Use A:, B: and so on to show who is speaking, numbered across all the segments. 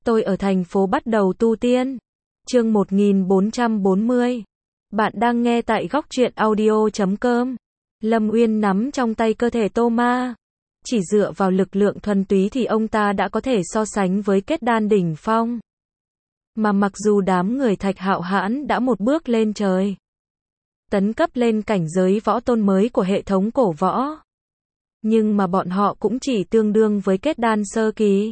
A: Tôi ở thành phố bắt đầu tu tiên. Chương 1440. Bạn đang nghe tại góc truyện audio.com. Lâm Uyên nắm trong tay cơ thể Tô Ma. Chỉ dựa vào lực lượng thuần túy thì ông ta đã có thể so sánh với kết đan đỉnh phong. Mà mặc dù đám người Thạch Hạo Hãn đã một bước lên trời, tấn cấp lên cảnh giới võ tôn mới của hệ thống cổ võ, nhưng mà bọn họ cũng chỉ tương đương với kết đan sơ kỳ.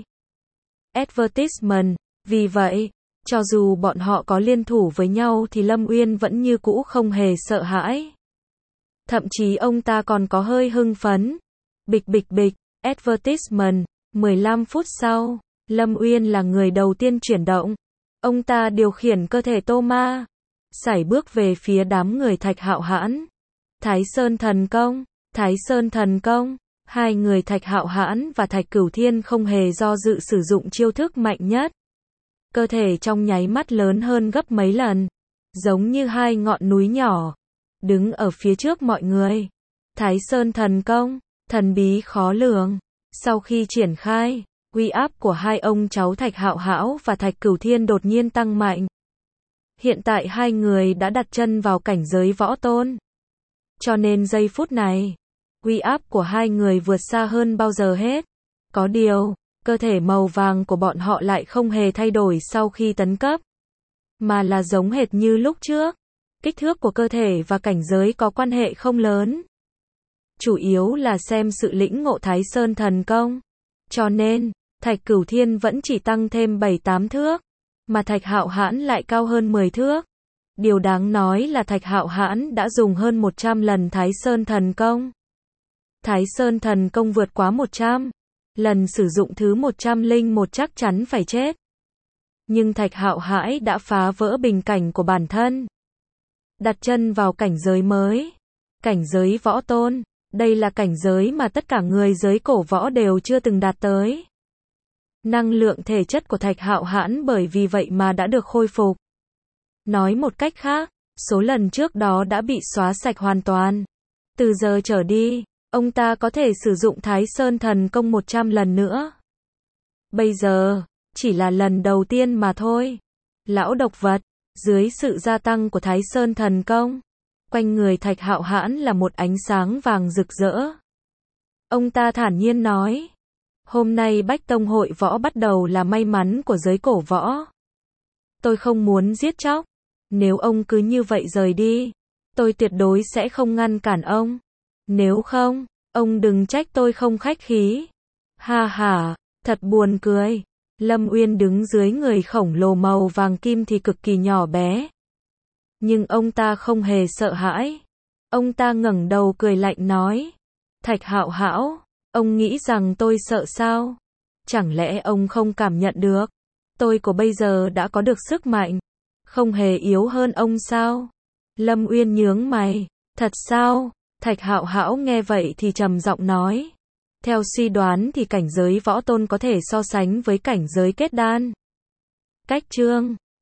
A: Advertisement. Vì vậy, cho dù bọn họ có liên thủ với nhau thì Lâm Uyên vẫn như cũ không hề sợ hãi. Thậm chí ông ta còn có hơi hưng phấn. Bịch bịch bịch, advertisement. 15 phút sau, Lâm Uyên là người đầu tiên chuyển động. Ông ta điều khiển cơ thể Tô Ma, sải bước về phía đám người Thạch Hạo Hãn. Thái Sơn thần công, Thái Sơn thần công. Hai người Thạch Hạo Hãn và Thạch Cửu Thiên không hề do dự sử dụng chiêu thức mạnh nhất. Cơ thể trong nháy mắt lớn hơn gấp mấy lần, giống như hai ngọn núi nhỏ, đứng ở phía trước mọi người. Thái Sơn thần công, thần bí khó lường. Sau khi triển khai, uy áp của hai ông cháu Thạch Hạo Hão và Thạch Cửu Thiên đột nhiên tăng mạnh. Hiện tại hai người đã đặt chân vào cảnh giới võ tôn. Cho nên giây phút này, uy áp của hai người vượt xa hơn bao giờ hết. Có điều, cơ thể màu vàng của bọn họ lại không hề thay đổi sau khi tấn cấp, mà là giống hệt như lúc trước. Kích thước của cơ thể và cảnh giới có quan hệ không lớn. Chủ yếu là xem sự lĩnh ngộ Thái Sơn thần công. Cho nên, Thạch Cửu Thiên vẫn chỉ tăng thêm 7-8 thước, mà Thạch Hạo Hãn lại cao hơn 10 thước. Điều đáng nói là Thạch Hạo Hãn đã dùng hơn 100 lần Thái Sơn thần công. Thái Sơn thần công vượt quá 100 lần sử dụng thứ 101 chắc chắn phải chết. Nhưng Thạch Hạo Hãn đã phá vỡ bình cảnh của bản thân, đặt chân vào cảnh giới mới, cảnh giới võ tôn. Đây là cảnh giới mà tất cả người giới cổ võ đều chưa từng đạt tới. Năng lượng thể chất của Thạch Hạo Hãn bởi vì vậy mà đã được khôi phục. Nói một cách khác, số lần trước đó đã bị xóa sạch hoàn toàn. Từ giờ trở đi, ông ta có thể sử dụng Thái Sơn thần công 100 lần nữa. Bây giờ, chỉ là lần đầu tiên mà thôi. Lão độc vật, dưới sự gia tăng của Thái Sơn thần công, quanh người Thạch Hạo Hãn là một ánh sáng vàng rực rỡ. Ông ta thản nhiên nói, hôm nay Bách Tông hội võ bắt đầu là may mắn của giới cổ võ. Tôi không muốn giết chóc. Nếu ông cứ như vậy rời đi, tôi tuyệt đối sẽ không ngăn cản ông. Nếu không, ông đừng trách tôi không khách khí. Ha ha, thật buồn cười. Lâm Uyên đứng dưới người khổng lồ màu vàng kim thì cực kỳ nhỏ bé. Nhưng ông ta không hề sợ hãi. Ông ta ngẩng đầu cười lạnh nói, Thạch Hạo Hão, ông nghĩ rằng tôi sợ sao? Chẳng lẽ ông không cảm nhận được? Tôi của bây giờ đã có được sức mạnh, không hề yếu hơn ông sao? Lâm Uyên nhướng mày, thật sao? Thạch Hạo Hão nghe vậy thì trầm giọng nói, theo suy đoán thì cảnh giới võ tôn có thể so sánh với cảnh giới kết đan. Cách chương